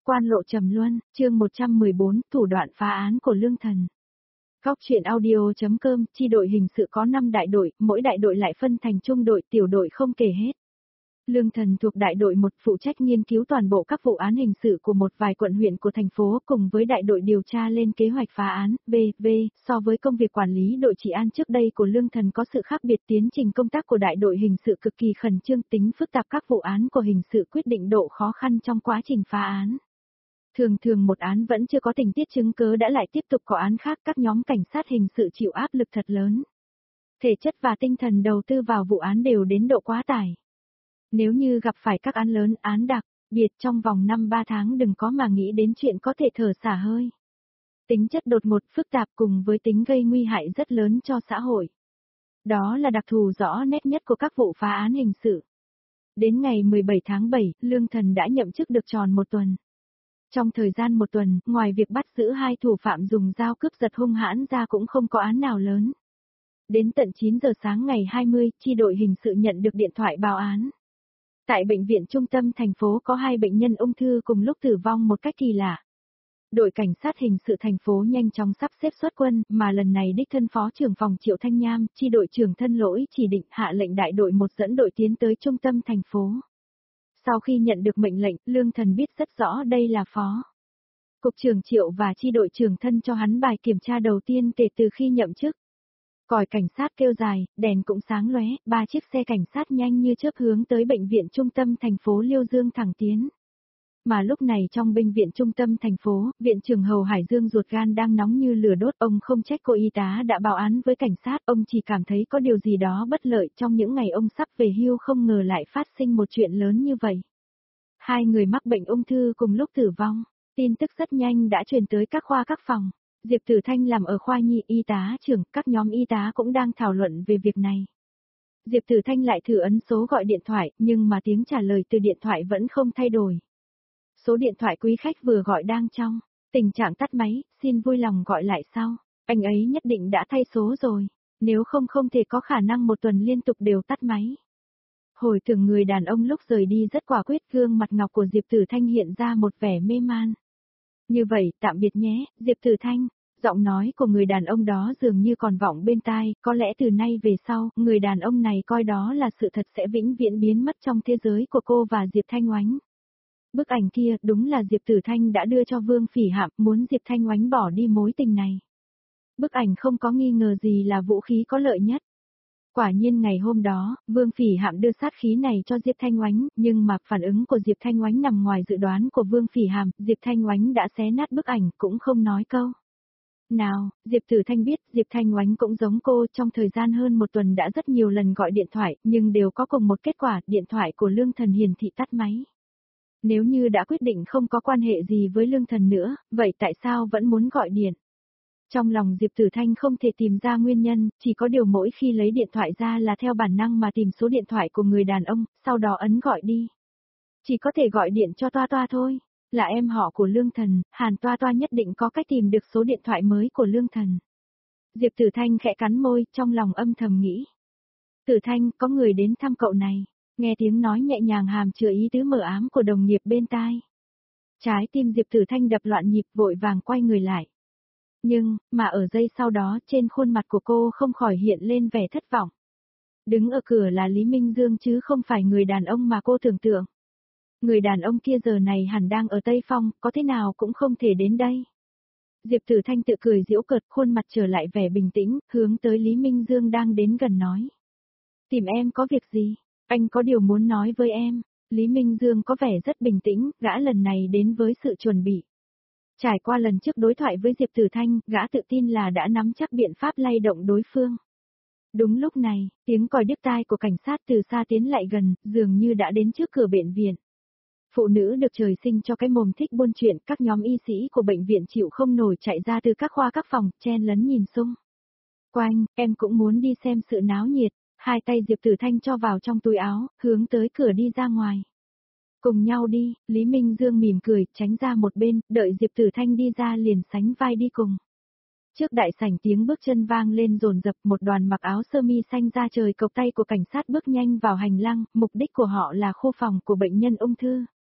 Quan lộ trầm luân, chương 114, thủ đoạn phá án của Lương Thần. Góc truyện audio.com, chi đội hình sự có 5 đại đội, mỗi đại đội lại phân thành trung đội, tiểu đội không kể hết. Lương Thần thuộc đại đội 1 phụ trách nghiên cứu toàn bộ các vụ án hình sự của một vài quận huyện của thành phố cùng với đại đội điều tra lên kế hoạch phá án, so với công việc quản lý đội trị an trước đây của Lương Thần có sự khác biệt tiến trình công tác của đại đội hình sự cực kỳ khẩn trương tính phức tạp các vụ án của hình sự quyết định độ khó khăn trong quá trình phá án. Thường một án vẫn chưa có tình tiết chứng cứ đã lại tiếp tục có án khác các nhóm cảnh sát hình sự chịu áp lực thật lớn. Thể chất và tinh thần đầu tư vào vụ án đều đến độ quá tải. Nếu như gặp phải các án lớn, án đặc biệt trong vòng 5-3 tháng đừng có mà nghĩ đến chuyện có thể thở xả hơi. Tính chất đột ngột phức tạp cùng với tính gây nguy hại rất lớn cho xã hội. Đó là đặc thù rõ nét nhất của các vụ phá án hình sự. Đến ngày 17 tháng 7, Lương Thần đã nhậm chức được tròn 1 tuần. Trong thời gian 1 tuần, ngoài việc bắt giữ 2 thủ phạm dùng dao cướp giật hung hãn ra cũng không có án nào lớn. Đến tận 9 giờ sáng ngày 20, chi đội hình sự nhận được điện thoại báo án. Tại bệnh viện trung tâm thành phố có 2 bệnh nhân ung thư cùng lúc tử vong một cách kỳ lạ. Đội cảnh sát hình sự thành phố nhanh chóng sắp xếp xuất quân, mà lần này đích thân phó trưởng phòng Triệu Thanh Nham, chi đội trưởng Thân Lỗi chỉ định hạ lệnh đại đội 1 dẫn đội tiến tới trung tâm thành phố. Sau khi nhận được mệnh lệnh, Lương Thần biết rất rõ đây là phó cục trưởng Triệu và chi đội trưởng Thân cho hắn bài kiểm tra đầu tiên kể từ khi nhậm chức. Còi cảnh sát kêu dài, đèn cũng sáng lóe, 3 chiếc xe cảnh sát nhanh như chớp hướng tới bệnh viện trung tâm thành phố Liêu Dương thẳng tiến. Mà lúc này trong bệnh viện trung tâm thành phố, viện trưởng Hầu Hải Dương ruột gan đang nóng như lửa đốt. Ông không trách cô y tá đã báo án với cảnh sát, ông chỉ cảm thấy có điều gì đó bất lợi trong những ngày ông sắp về hưu không ngờ lại phát sinh một chuyện lớn như vậy. 2 người mắc bệnh ung thư cùng lúc tử vong, tin tức rất nhanh đã truyền tới các khoa các phòng. Diệp Tử Thanh làm ở khoa nhi y tá trưởng, các nhóm y tá cũng đang thảo luận về việc này. Diệp Tử Thanh lại thử ấn số gọi điện thoại, nhưng mà tiếng trả lời từ điện thoại vẫn không thay đổi. Số điện thoại quý khách vừa gọi đang trong tình trạng tắt máy, xin vui lòng gọi lại sau. Anh ấy nhất định đã thay số rồi, nếu không thể có khả năng 1 tuần liên tục đều tắt máy. Hồi tưởng người đàn ông lúc rời đi rất quả quyết, gương mặt ngọc của Diệp Tử Thanh hiện ra một vẻ mê man. Như vậy, tạm biệt nhé, Diệp Tử Thanh. Giọng nói của người đàn ông đó dường như còn vọng bên tai, có lẽ từ nay về sau, người đàn ông này coi đó là sự thật sẽ vĩnh viễn biến mất trong thế giới của cô và Diệp Thanh Oánh. Bức ảnh kia đúng là Diệp Tử Thanh đã đưa cho Vương Phỉ Hạm, muốn Diệp Thanh Oánh bỏ đi mối tình này. Bức ảnh không có nghi ngờ gì là vũ khí có lợi nhất. Quả nhiên ngày hôm đó, Vương Phỉ Hạm đưa sát khí này cho Diệp Thanh Oánh, nhưng mà phản ứng của Diệp Thanh Oánh nằm ngoài dự đoán của Vương Phỉ Hạm, Diệp Thanh Oánh đã xé nát bức ảnh cũng không nói câu nào. Diệp Tử Thanh biết Diệp Thanh Oánh cũng giống cô, trong thời gian hơn 1 tuần đã rất nhiều lần gọi điện thoại, nhưng đều có cùng một kết quả, điện thoại của Lương Thần hiển thị tắt máy. Nếu như đã quyết định không có quan hệ gì với Lương Thần nữa, vậy tại sao vẫn muốn gọi điện? Trong lòng Diệp Tử Thanh không thể tìm ra nguyên nhân, chỉ có điều mỗi khi lấy điện thoại ra là theo bản năng mà tìm số điện thoại của người đàn ông, sau đó ấn gọi đi. Chỉ có thể gọi điện cho Toa Toa thôi, là em họ của Lương Thần, Hàn Toa Toa nhất định có cách tìm được số điện thoại mới của Lương Thần. Diệp Tử Thanh khẽ cắn môi, trong lòng âm thầm nghĩ. Tử Thanh, có người đến thăm cậu này, nghe tiếng nói nhẹ nhàng hàm chứa ý tứ mờ ám của đồng nghiệp bên tai. Trái tim Diệp Tử Thanh đập loạn nhịp vội vàng quay người lại. Nhưng, mà ở giây sau đó trên khuôn mặt của cô không khỏi hiện lên vẻ thất vọng. Đứng ở cửa là Lý Minh Dương chứ không phải người đàn ông mà cô tưởng tượng. Người đàn ông kia giờ này hẳn đang ở Tây Phong, có thế nào cũng không thể đến đây. Diệp Tử Thanh tự cười giễu cợt, khuôn mặt trở lại vẻ bình tĩnh, hướng tới Lý Minh Dương đang đến gần nói. Tìm em có việc gì? Anh có điều muốn nói với em. Lý Minh Dương có vẻ rất bình tĩnh, gã lần này đến với sự chuẩn bị. Trải qua lần trước đối thoại với Diệp Tử Thanh, gã tự tin là đã nắm chắc biện pháp lay động đối phương. Đúng lúc này, tiếng còi điếc tai của cảnh sát từ xa tiến lại gần, dường như đã đến trước cửa bệnh viện. Phụ nữ được trời sinh cho cái mồm thích buôn chuyện, các nhóm y sĩ của bệnh viện chịu không nổi chạy ra từ các khoa các phòng, chen lấn nhìn xung quanh, em cũng muốn đi xem sự náo nhiệt. 2 tay Diệp Tử Thanh cho vào trong túi áo, hướng tới cửa đi ra ngoài. Cùng nhau đi, Lý Minh Dương mỉm cười, tránh ra một bên, đợi Diệp Tử Thanh đi ra liền sánh vai đi cùng. Trước đại sảnh tiếng bước chân vang lên dồn dập, một đoàn mặc áo sơ mi xanh da trời cộc tay của cảnh sát bước nhanh vào hành lang, mục đích của họ là khu phòng của bệnh nhân ung thư.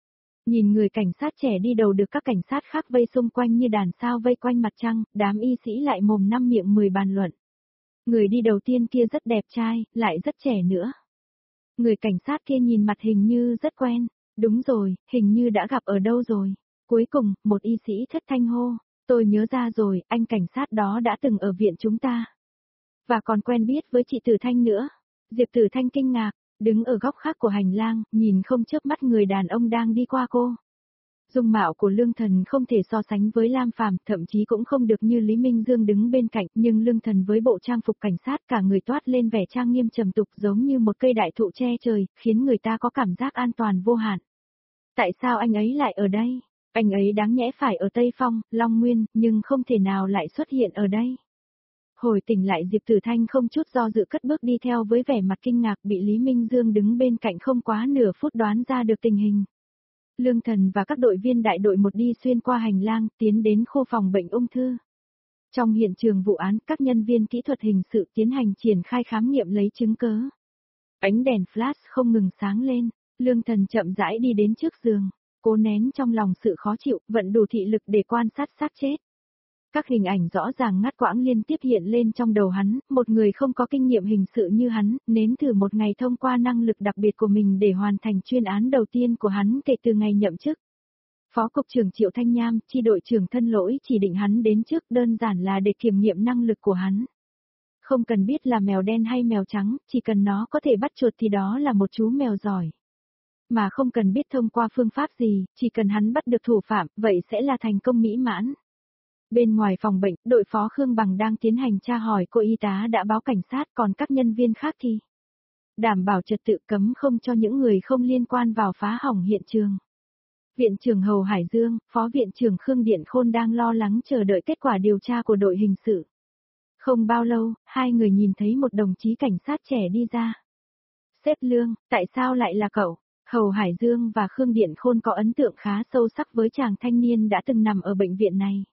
Nhìn người cảnh sát trẻ đi đầu được các cảnh sát khác vây xung quanh như đàn sao vây quanh mặt trăng, đám y sĩ lại mồm năm miệng mười bàn luận. Người đi đầu tiên kia rất đẹp trai, lại rất trẻ nữa. Người cảnh sát kia nhìn mặt hình như rất quen. Đúng rồi, hình như đã gặp ở đâu rồi. Cuối cùng, một y sĩ thất thanh hô. Tôi nhớ ra rồi, anh cảnh sát đó đã từng ở viện chúng ta. Và còn quen biết với chị Tử Thanh nữa. Diệp Tử Thanh kinh ngạc, đứng ở góc khác của hành lang, nhìn không chớp mắt người đàn ông đang đi qua cô. Dung mạo của Lương Thần không thể so sánh với Lam Phàm, thậm chí cũng không được như Lý Minh Dương đứng bên cạnh, nhưng Lương Thần với bộ trang phục cảnh sát cả người toát lên vẻ trang nghiêm trầm tục giống như một cây đại thụ che trời, khiến người ta có cảm giác an toàn vô hạn. Tại sao anh ấy lại ở đây? Anh ấy đáng nhẽ phải ở Tây Phong, Long Nguyên, nhưng không thể nào lại xuất hiện ở đây. Hồi tỉnh lại Diệp Tử Thanh không chút do dự cất bước đi theo với vẻ mặt kinh ngạc, bị Lý Minh Dương đứng bên cạnh không quá nửa phút đoán ra được tình hình. Lương Thần và các đội viên đại đội một đi xuyên qua hành lang, tiến đến khu phòng bệnh ung thư. Trong hiện trường vụ án, các nhân viên kỹ thuật hình sự tiến hành triển khai khám nghiệm lấy chứng cớ. Ánh đèn flash không ngừng sáng lên, Lương Thần chậm rãi đi đến trước giường, cố nén trong lòng sự khó chịu, vận đủ thị lực để quan sát xác chết. Các hình ảnh rõ ràng ngắt quãng liên tiếp hiện lên trong đầu hắn, một người không có kinh nghiệm hình sự như hắn, nếm thử một ngày thông qua năng lực đặc biệt của mình để hoàn thành chuyên án đầu tiên của hắn kể từ ngày nhậm chức. Phó Cục trưởng Triệu Thanh Nham, chi đội trưởng Thân Lỗi chỉ định hắn đến trước đơn giản là để kiểm nghiệm năng lực của hắn. Không cần biết là mèo đen hay mèo trắng, chỉ cần nó có thể bắt chuột thì đó là một chú mèo giỏi. Mà không cần biết thông qua phương pháp gì, chỉ cần hắn bắt được thủ phạm, vậy sẽ là thành công mỹ mãn. Bên ngoài phòng bệnh, đội phó Khương Bằng đang tiến hành tra hỏi cô y tá đã báo cảnh sát, còn các nhân viên khác thì đảm bảo trật tự, cấm không cho những người không liên quan vào phá hỏng hiện trường. Viện trưởng Hầu Hải Dương, Phó Viện trưởng Khương Điện Khôn đang lo lắng chờ đợi kết quả điều tra của đội hình sự. Không bao lâu, hai người nhìn thấy một đồng chí cảnh sát trẻ đi ra. Sếp Lương, tại sao lại là cậu? Hầu Hải Dương và Khương Điện Khôn có ấn tượng khá sâu sắc với chàng thanh niên đã từng nằm ở bệnh viện này.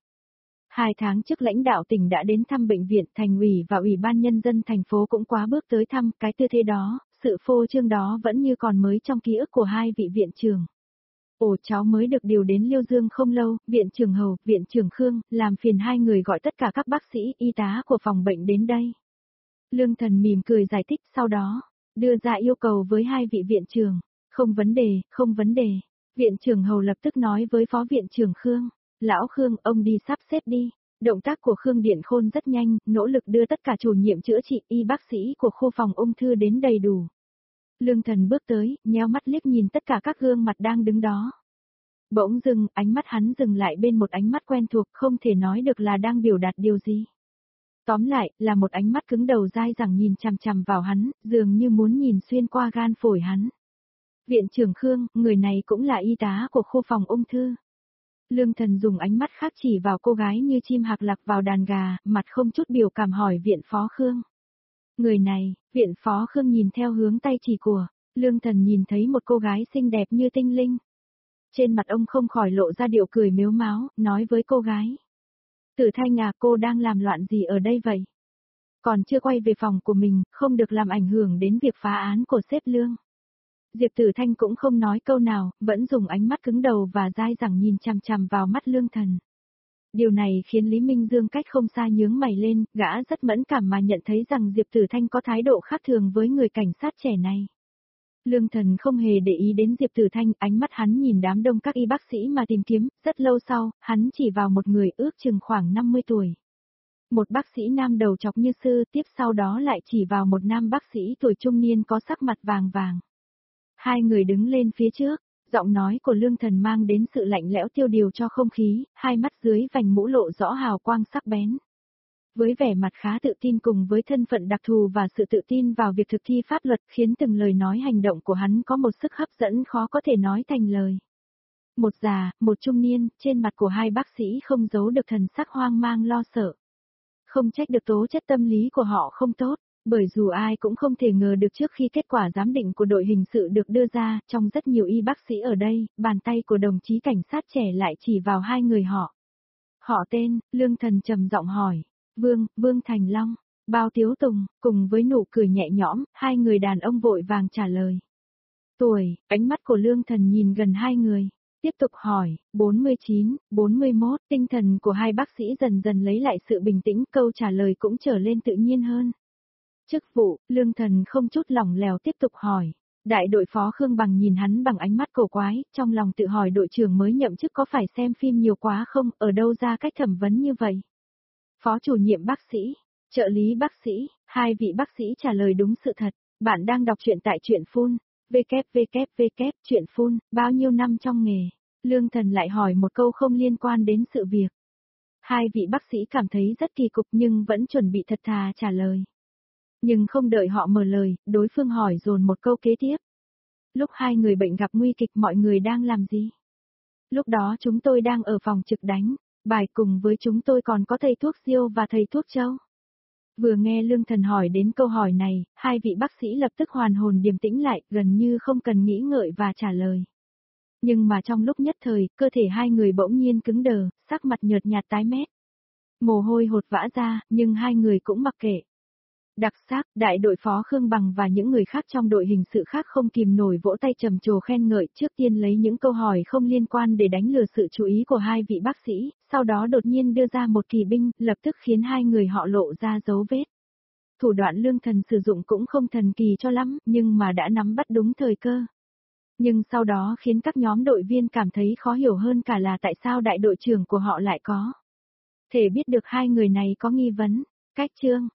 2 tháng trước lãnh đạo tỉnh đã đến thăm bệnh viện, thành ủy và ủy ban nhân dân thành phố cũng quá bước tới thăm, cái tư thế đó, sự phô trương đó vẫn như còn mới trong ký ức của hai vị viện trưởng. Ồ, cháu mới được điều đến Liêu Dương không lâu, viện trưởng Hầu, viện trưởng Khương, làm phiền hai người gọi tất cả các bác sĩ, y tá của phòng bệnh đến đây. Lương Thần mỉm cười giải thích, sau đó đưa ra yêu cầu với hai vị viện trưởng. Không vấn đề, không vấn đề. Viện trưởng Hầu lập tức nói với phó viện trưởng Khương. Lão Khương, ông đi sắp xếp đi. Động tác của Khương Điện Khôn rất nhanh, nỗ lực đưa tất cả chủ nhiệm chữa trị, y bác sĩ của khu phòng ung thư đến đầy đủ. Lương Thần bước tới, nheo mắt liếc nhìn tất cả các gương mặt đang đứng đó. Bỗng dưng, ánh mắt hắn dừng lại bên một ánh mắt quen thuộc, không thể nói được là đang biểu đạt điều gì. Tóm lại, là một ánh mắt cứng đầu dai dẳng nhìn chằm chằm vào hắn, dường như muốn nhìn xuyên qua gan phổi hắn. Viện trưởng Khương, người này cũng là y tá của khu phòng ung thư. Lương Thần dùng ánh mắt khác chỉ vào cô gái như chim hạc lạc vào đàn gà, mặt không chút biểu cảm hỏi viện phó Khương. Người này, viện phó Khương nhìn theo hướng tay chỉ của, Lương Thần nhìn thấy một cô gái xinh đẹp như tinh linh. Trên mặt ông không khỏi lộ ra điệu cười mếu máo, nói với cô gái. Tử Thanh à, cô đang làm loạn gì ở đây vậy? Còn chưa quay về phòng của mình, không được làm ảnh hưởng đến việc phá án của sếp Lương. Diệp Tử Thanh cũng không nói câu nào, vẫn dùng ánh mắt cứng đầu và dai dẳng nhìn chằm chằm vào mắt Lương Thần. Điều này khiến Lý Minh Dương cách không xa nhướng mày lên, gã rất mẫn cảm mà nhận thấy rằng Diệp Tử Thanh có thái độ khác thường với người cảnh sát trẻ này. Lương Thần không hề để ý đến Diệp Tử Thanh, ánh mắt hắn nhìn đám đông các y bác sĩ mà tìm kiếm, rất lâu sau, hắn chỉ vào một người ước chừng khoảng 50 tuổi. Một bác sĩ nam đầu chọc như sư, tiếp sau đó lại chỉ vào một nam bác sĩ tuổi trung niên có sắc mặt vàng vàng. Hai người đứng lên phía trước, giọng nói của Lương Thần mang đến sự lạnh lẽo tiêu điều cho không khí, hai mắt dưới vành mũ lộ rõ hào quang sắc bén. Với vẻ mặt khá tự tin cùng với thân phận đặc thù và sự tự tin vào việc thực thi pháp luật khiến từng lời nói hành động của hắn có một sức hấp dẫn khó có thể nói thành lời. Một già, một trung niên, trên mặt của hai bác sĩ không giấu được thần sắc hoang mang lo sợ. Không trách được tố chất tâm lý của họ không tốt, bởi dù ai cũng không thể ngờ được trước khi kết quả giám định của đội hình sự được đưa ra, trong rất nhiều y bác sĩ ở đây, bàn tay của đồng chí cảnh sát trẻ lại chỉ vào hai người họ. Họ tên, Lương Thần trầm giọng hỏi. Vương Thành Long, Bao Tiếu Tùng, cùng với nụ cười nhẹ nhõm, hai người đàn ông vội vàng trả lời. Tuổi, ánh mắt của Lương Thần nhìn gần hai người. Tiếp tục hỏi, 49, 41, tinh thần của hai bác sĩ dần dần lấy lại sự bình tĩnh, câu trả lời cũng trở lên tự nhiên hơn. Chức vụ, Lương Thần không chút lỏng lẻo tiếp tục hỏi. Đại đội phó Khương Bằng nhìn hắn bằng ánh mắt cổ quái, trong lòng tự hỏi đội trưởng mới nhậm chức có phải xem phim nhiều quá không, ở đâu ra cách thẩm vấn như vậy. Phó chủ nhiệm bác sĩ, trợ lý bác sĩ, hai vị bác sĩ trả lời đúng sự thật. Bạn đang đọc truyện tại truyện phun, www, truyện phun, bao nhiêu năm trong nghề. Lương Thần lại hỏi một câu không liên quan đến sự việc. Hai vị bác sĩ cảm thấy rất kỳ cục nhưng vẫn chuẩn bị thật thà trả lời. Nhưng không đợi họ mở lời, đối phương hỏi dồn một câu kế tiếp. Lúc hai người bệnh gặp nguy kịch mọi người đang làm gì? Lúc đó chúng tôi đang ở phòng trực đánh, bài cùng với chúng tôi còn có thầy thuốc Diêu và thầy thuốc Châu. Vừa nghe Lương Thần hỏi đến câu hỏi này, hai vị bác sĩ lập tức hoàn hồn điềm tĩnh lại, gần như không cần nghĩ ngợi và trả lời. Nhưng mà trong lúc nhất thời, cơ thể hai người bỗng nhiên cứng đờ, sắc mặt nhợt nhạt tái mét. Mồ hôi hột vã ra, nhưng hai người cũng mặc kệ. Đặc sắc, đại đội phó Khương Bằng và những người khác trong đội hình sự khác không kìm nổi vỗ tay trầm trồ khen ngợi, trước tiên lấy những câu hỏi không liên quan để đánh lừa sự chú ý của hai vị bác sĩ, sau đó đột nhiên đưa ra một kỳ binh, lập tức khiến hai người họ lộ ra dấu vết. Thủ đoạn Lương Thần sử dụng cũng không thần kỳ cho lắm, nhưng mà đã nắm bắt đúng thời cơ. Nhưng sau đó khiến các nhóm đội viên cảm thấy khó hiểu hơn cả là tại sao đại đội trưởng của họ lại có thể biết được hai người này có nghi vấn. Cách chương